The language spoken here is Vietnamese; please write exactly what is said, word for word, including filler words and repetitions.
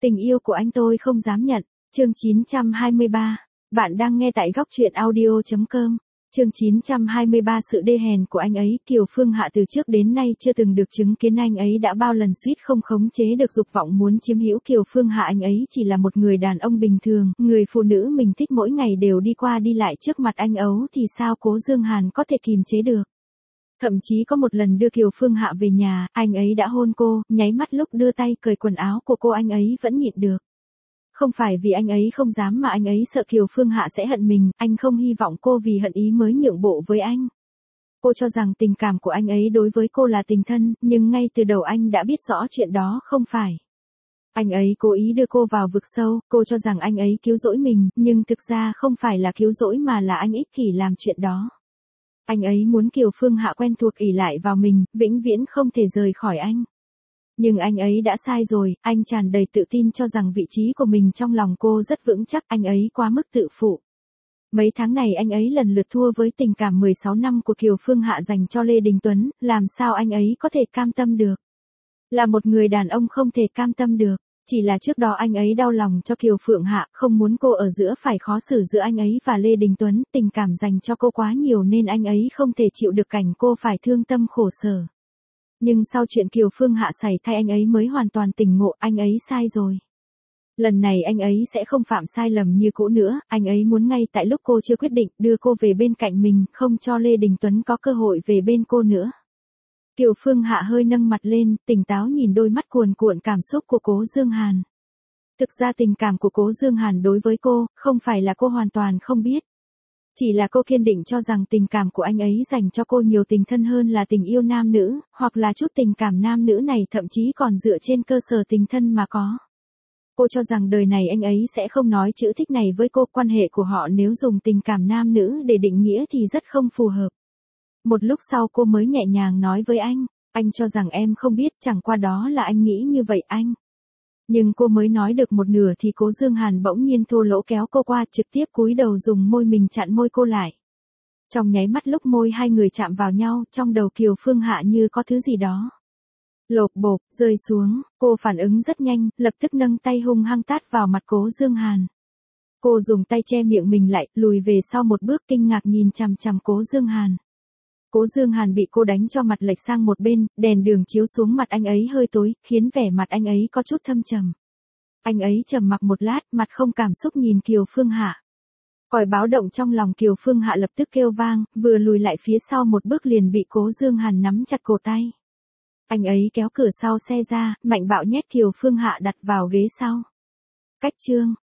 Tình yêu của anh tôi không dám nhận. Chương chín trăm hai mươi ba. Bạn đang nghe tại góc truyện audio chấm com. Chương chín trăm hai mươi ba. Sự đê hèn của anh ấy. Kiều Phương Hạ từ trước đến nay chưa từng được chứng kiến anh ấy đã bao lần suýt không khống chế được dục vọng muốn chiếm hữu Kiều Phương Hạ. Anh ấy chỉ là một người đàn ông bình thường, người phụ nữ mình thích mỗi ngày đều đi qua đi lại trước mặt anh ấu thì sao Cố Dương Hàn có thể kìm chế được. Thậm chí có một lần đưa Kiều Phương Hạ về nhà, anh ấy đã hôn cô, nháy mắt lúc đưa tay cởi quần áo của cô anh ấy vẫn nhịn được. Không phải vì anh ấy không dám mà anh ấy sợ Kiều Phương Hạ sẽ hận mình, anh không hy vọng cô vì hận ý mới nhượng bộ với anh. Cô cho rằng tình cảm của anh ấy đối với cô là tình thân, nhưng ngay từ đầu anh đã biết rõ chuyện đó không phải. Anh ấy cố ý đưa cô vào vực sâu, cô cho rằng anh ấy cứu rỗi mình, nhưng thực ra không phải là cứu rỗi mà là anh ích kỷ làm chuyện đó. Anh ấy muốn Kiều Phương Hạ quen thuộc ỷ lại vào mình, vĩnh viễn không thể rời khỏi anh. Nhưng anh ấy đã sai rồi, anh tràn đầy tự tin cho rằng vị trí của mình trong lòng cô rất vững chắc, anh ấy quá mức tự phụ. Mấy tháng này anh ấy lần lượt thua với tình cảm mười sáu năm của Kiều Phương Hạ dành cho Lê Đình Tuấn, làm sao anh ấy có thể cam tâm được? Là một người đàn ông không thể cam tâm được. Chỉ là trước đó anh ấy đau lòng cho Kiều Phương Hạ, không muốn cô ở giữa phải khó xử giữa anh ấy và Lê Đình Tuấn, tình cảm dành cho cô quá nhiều nên anh ấy không thể chịu được cảnh cô phải thương tâm khổ sở. Nhưng sau chuyện Kiều Phương Hạ xảy thay anh ấy mới hoàn toàn tỉnh ngộ, anh ấy sai rồi. Lần này anh ấy sẽ không phạm sai lầm như cũ nữa, anh ấy muốn ngay tại lúc cô chưa quyết định đưa cô về bên cạnh mình, không cho Lê Đình Tuấn có cơ hội về bên cô nữa. Kiều Phương Hạ hơi nâng mặt lên, tỉnh táo nhìn đôi mắt cuồn cuộn cảm xúc của Cố Dương Hàn. Thực ra tình cảm của Cố Dương Hàn đối với cô, không phải là cô hoàn toàn không biết. Chỉ là cô kiên định cho rằng tình cảm của anh ấy dành cho cô nhiều tình thân hơn là tình yêu nam nữ, hoặc là chút tình cảm nam nữ này thậm chí còn dựa trên cơ sở tình thân mà có. Cô cho rằng đời này anh ấy sẽ không nói chữ thích này với cô, quan hệ của họ nếu dùng tình cảm nam nữ để định nghĩa thì rất không phù hợp. Một lúc sau cô mới nhẹ nhàng nói với anh, anh cho rằng em không biết, chẳng qua đó là anh nghĩ như vậy anh. Nhưng cô mới nói được một nửa thì Cố Dương Hàn bỗng nhiên thô lỗ kéo cô qua, trực tiếp cúi đầu dùng môi mình chặn môi cô lại. Trong nháy mắt lúc môi hai người chạm vào nhau, trong đầu Kiều Phương Hạ như có thứ gì đó lộp bộp rơi xuống, cô phản ứng rất nhanh, lập tức nâng tay hung hăng tát vào mặt Cố Dương Hàn. Cô dùng tay che miệng mình lại, lùi về sau một bước kinh ngạc nhìn chằm chằm Cố Dương Hàn. Cố Dương Hàn bị cô đánh cho mặt lệch sang một bên, đèn đường chiếu xuống mặt anh ấy hơi tối, khiến vẻ mặt anh ấy có chút thâm trầm. Anh ấy trầm mặc một lát, mặt không cảm xúc nhìn Kiều Phương Hạ. Còi báo động trong lòng Kiều Phương Hạ lập tức kêu vang, vừa lùi lại phía sau một bước liền bị Cố Dương Hàn nắm chặt cổ tay. Anh ấy kéo cửa sau xe ra, mạnh bạo nhét Kiều Phương Hạ đặt vào ghế sau. Cách chương